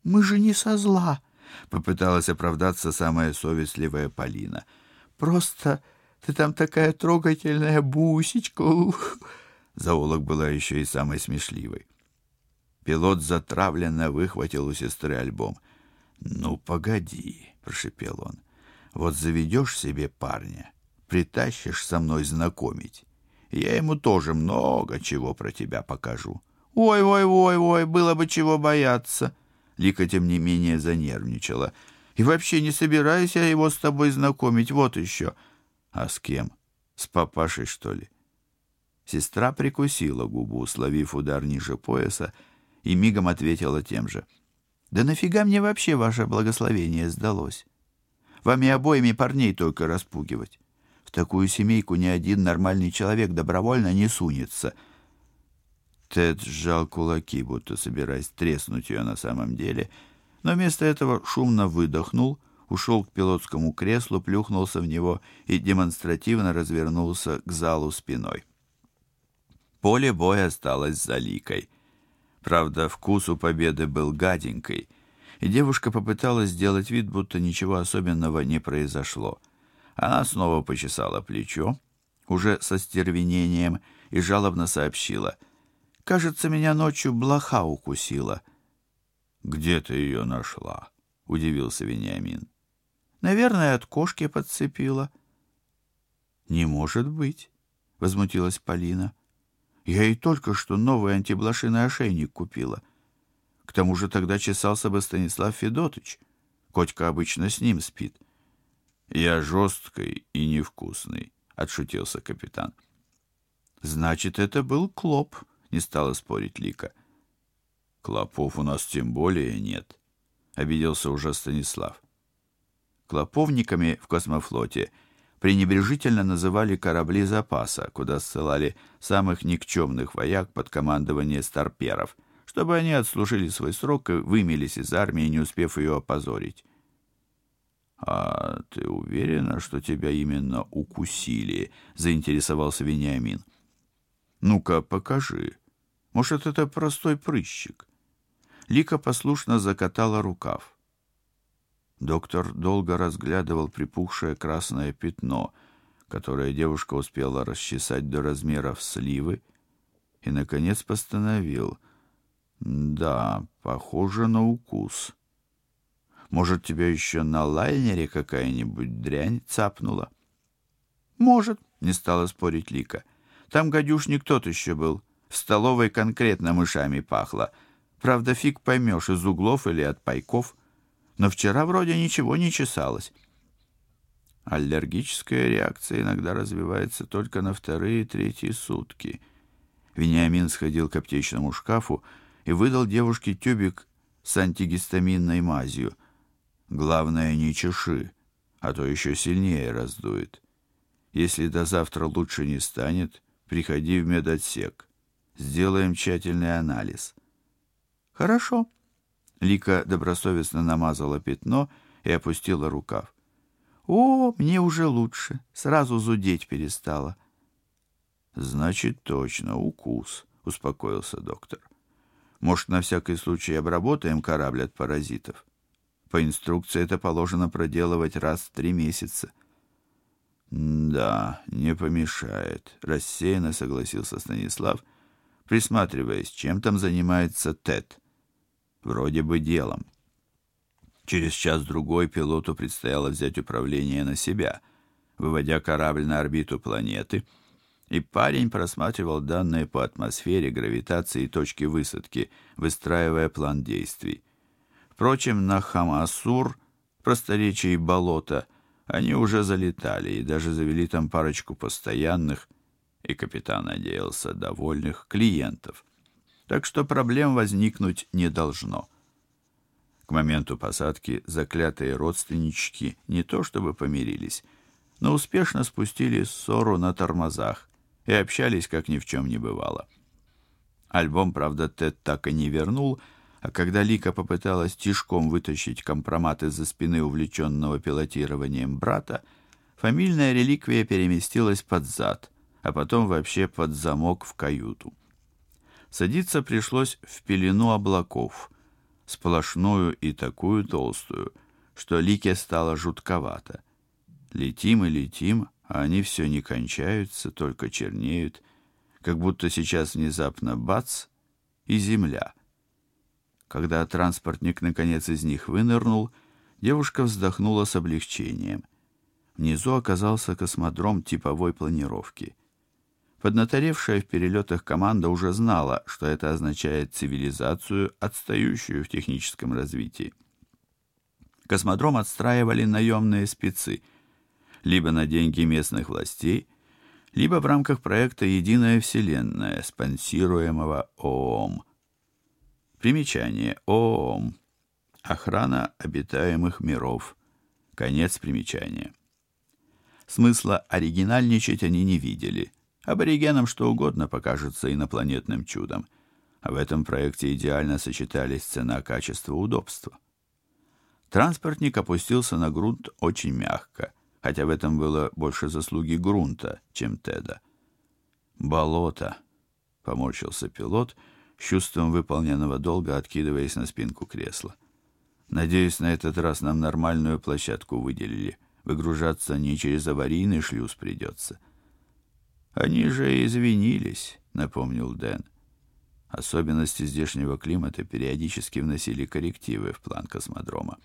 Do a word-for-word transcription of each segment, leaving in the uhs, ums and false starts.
мы же не со зла», — попыталась оправдаться самая совестливая Полина. «Просто ты там такая трогательная бусечка». Зоолог была еще и самой смешливой. Пилот затравленно выхватил у сестры альбом. «Ну, погоди», — прошепел он. «Вот заведешь себе парня, притащишь со мной знакомить. Я ему тоже много чего про тебя покажу». «Ой-ой-ой-ой, было бы чего бояться». Лика, тем не менее, занервничала. «И вообще не собираюсь я его с тобой знакомить, вот еще». «А с кем? С папашей, что ли?» Сестра прикусила губу, словив удар ниже пояса, и мигом ответила тем же. «Да нафига мне вообще ваше благословение сдалось? Вами обоими парней только распугивать. В такую семейку ни один нормальный человек добровольно не сунется». Тед сжал кулаки, будто собираясь треснуть ее на самом деле, но вместо этого шумно выдохнул, ушел к пилотскому креслу, плюхнулся в него и демонстративно развернулся к залу спиной. Поле боя осталось за Ликой. Правда, вкус у победы был гаденький, и девушка попыталась сделать вид, будто ничего особенного не произошло. Она снова почесала плечо, уже со стервенением, и жалобно сообщила: «Кажется, меня ночью блоха укусила». «Где ты ее нашла?» — удивился Вениамин. «Наверное, от кошки подцепила». «Не может быть», — возмутилась Полина. «Я ей только что новый антиблошиный ошейник купила. К тому же тогда чесался бы Станислав Федотыч. Котька обычно с ним спит». «Я жесткий и невкусный», — отшутился капитан. «Значит, это был клоп», — не стала спорить Лика. «Клопов у нас тем более нет», — обиделся уже Станислав. Клоповниками в космофлоте пренебрежительно называли корабли запаса, куда ссылали самых никчемных вояк под командование старперов, чтобы они отслужили свой срок и вымелись из армии, не успев ее опозорить. «А ты уверена, что тебя именно укусили?» — заинтересовался Вениамин. «Ну-ка, покажи. Может, это простой прыщик?» Лика послушно закатала рукав. Доктор долго разглядывал припухшее красное пятно, которое девушка успела расчесать до размеров сливы, и, наконец, постановил: «Да, похоже на укус. Может, тебя еще на лайнере какая-нибудь дрянь цапнула?» «Может», — не стала спорить Лика. «Там гадюшник тот еще был. В столовой конкретно мышами пахло. Правда, фиг поймешь, из углов или от пайков. Но вчера вроде ничего не чесалось». Аллергическая реакция иногда развивается только на вторые и третьи сутки. Вениамин сходил к аптечному шкафу и выдал девушке тюбик с антигистаминной мазью. «Главное, не чеши, а то еще сильнее раздует. Если до завтра лучше не станет, приходи в медотсек. Сделаем тщательный анализ». «Хорошо». Лика добросовестно намазала пятно и опустила рукав. «О, мне уже лучше. Сразу зудеть перестала». «Значит, точно укус», — успокоился доктор. «Может, на всякий случай обработаем корабль от паразитов? По инструкции это положено проделывать раз в три месяца». «Да, не помешает», — рассеянно согласился Станислав, присматриваясь, чем там занимается Тед. Вроде бы делом. Через час-другой пилоту предстояло взять управление на себя, выводя корабль на орбиту планеты, и парень просматривал данные по атмосфере, гравитации и точке высадки, выстраивая план действий. Впрочем, на Хамасур, просторечии болота, они уже залетали и даже завели там парочку постоянных, и капитан надеялся, довольных клиентов. Так что проблем возникнуть не должно. К моменту посадки заклятые родственнички не то чтобы помирились, но успешно спустили ссору на тормозах и общались, как ни в чем не бывало. Альбом, правда, Тед так и не вернул, а когда Лика попыталась тишком вытащить компромат из-за спины увлеченного пилотированием брата, фамильная реликвия переместилась под зад, а потом вообще под замок в каюту. Садиться пришлось в пелену облаков. сплошную и такую толстую, что Лике стало жутковато. Летим и летим, а они все не кончаются, только чернеют, как будто сейчас внезапно бац и земля. Когда транспортник наконец из них вынырнул, девушка вздохнула с облегчением. Внизу оказался космодром типовой планировки. Поднаторевшая в перелетах команда уже знала, что это означает цивилизацию, отстающую в техническом развитии. Космодром отстраивали наемные спецы, либо на деньги местных властей, либо в рамках проекта «Единая Вселенная», спонсируемого ООМ. Примечание. ООМ. Охрана обитаемых миров. Конец примечания. Смысла оригинальничать они не видели. Аборигенам что угодно покажется инопланетным чудом, а в этом проекте идеально сочетались цена, качество, удобство. Транспортник опустился на грунт очень мягко, хотя в этом было больше заслуги грунта, чем Теда. «Болото», — поморщился пилот, с чувством выполненного долга откидываясь на спинку кресла. «Надеюсь, на этот раз нам нормальную площадку выделили. Выгружаться не через аварийный шлюз придется». «Они же извинились», — напомнил Дэн. Особенности здешнего климата периодически вносили коррективы в план космодрома.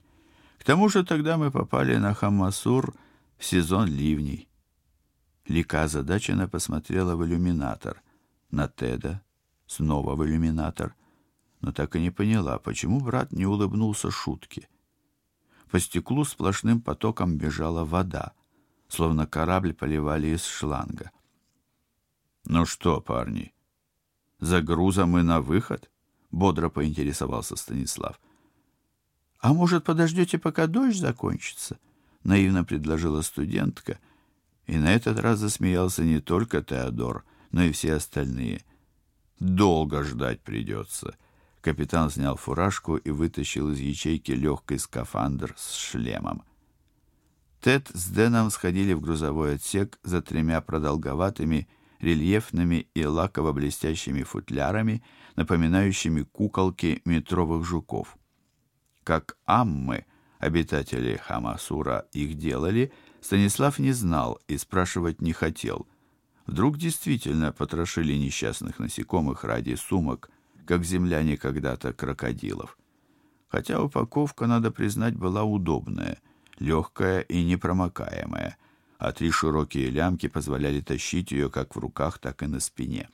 К тому же тогда мы попали на Хаммасур в сезон ливней. Лика озадаченно посмотрела в иллюминатор, на Теда, снова в иллюминатор, но так и не поняла, почему брат не улыбнулся шутке. По стеклу сплошным потоком бежала вода, словно корабль поливали из шланга. «Ну что, парни, за грузом и на выход?» — бодро поинтересовался Станислав. «А может, подождете, пока дождь закончится?» — наивно предложила студентка, и на этот раз засмеялся не только Теодор, но и все остальные. «Долго ждать придется». Капитан снял фуражку и вытащил из ячейки легкий скафандр с шлемом. Тед с Дэном сходили в грузовой отсек за тремя продолговатыми, рельефными и лаково-блестящими футлярами, напоминающими куколки метровых жуков. Как аммы, обитатели Хамасура, их делали, Станислав не знал и спрашивать не хотел. Вдруг действительно потрошили несчастных насекомых ради сумок, как земляне когда-то крокодилов. Хотя упаковка, надо признать, была удобная, легкая и непромокаемая, а три широкие лямки позволяли тащить ее как в руках, так и на спине.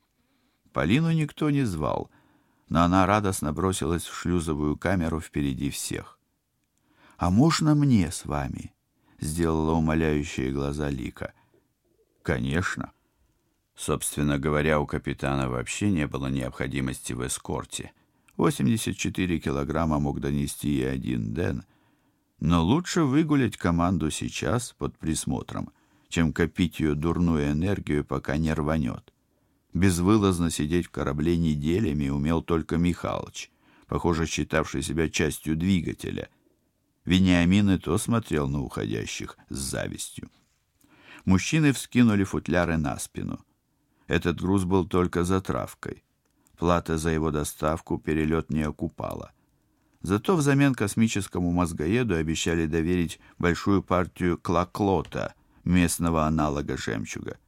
Полину никто не звал, но она радостно бросилась в шлюзовую камеру впереди всех. «А можно мне с вами?» — сделала умоляющие глаза Лика. «Конечно». Собственно говоря, у капитана вообще не было необходимости в эскорте. восемьдесят четыре килограмма мог донести и один Дэн. Но лучше выгулять команду сейчас под присмотром, чем копить ее дурную энергию, пока не рванет. Безвылазно сидеть в корабле неделями умел только Михалыч, похоже, считавший себя частью двигателя. Вениамин и то смотрел на уходящих с завистью. Мужчины вскинули футляры на спину. Этот груз был только затравкой. Плата за его доставку перелет не окупала. Зато взамен космическому мозгоеду обещали доверить большую партию клаклота, местного аналога жемчуга.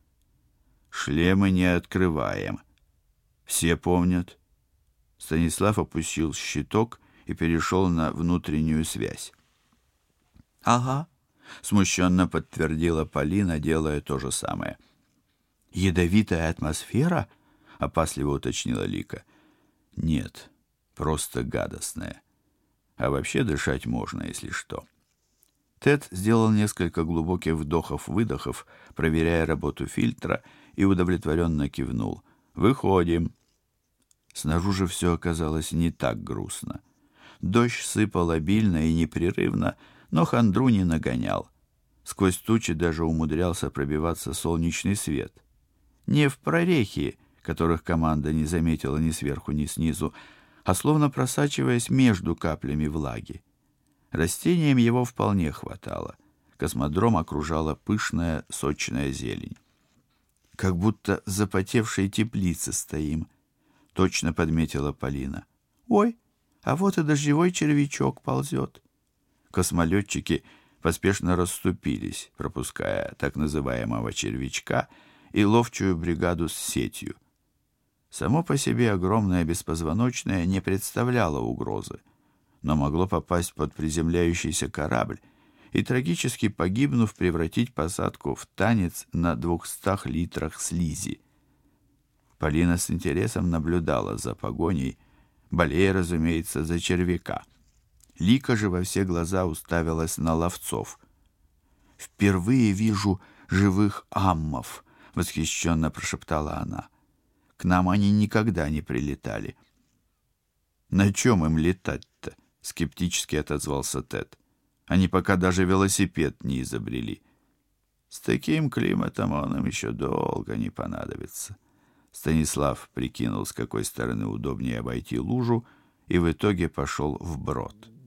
«Шлемы не открываем. Все помнят?» Станислав опустил щиток и перешел на внутреннюю связь. «Ага», — смущенно подтвердила Полина, делая то же самое. «Ядовитая атмосфера?» — опасливо уточнила Лика. «Нет, просто гадостная. А вообще дышать можно, если что». Тед сделал несколько глубоких вдохов-выдохов, проверяя работу фильтра, и удовлетворенно кивнул. «Выходим». Снаружи все оказалось не так грустно. Дождь сыпал обильно и непрерывно, но хандру не нагонял. Сквозь тучи даже умудрялся пробиваться солнечный свет. Не в прорехи, которых команда не заметила ни сверху, ни снизу, а словно просачиваясь между каплями влаги. Растениям его вполне хватало. Космодром окружала пышная, сочная зелень. «Как будто в запотевшей теплице стоим», — точно подметила Полина. «Ой, А вот и дождевой червячок ползет. Космолетчики поспешно расступились, пропуская так называемого червячка и ловчую бригаду с сетью. Само по себе огромное беспозвоночное не представляло угрозы, но могло попасть под приземляющийся корабль и, трагически погибнув, превратить посадку в танец на двухстах литрах слизи. Полина с интересом наблюдала за погоней, болея, разумеется, за червяка. Лика же во все глаза уставилась на ловцов. «Впервые вижу живых аммов», — восхищенно прошептала она. «К нам они никогда не прилетали». «На чем им летать-то?» — скептически отозвался Тед. «Они пока даже велосипед не изобрели. С таким климатом он им еще долго не понадобится». Станислав прикинул, с какой стороны удобнее обойти лужу, и в итоге пошел вброд.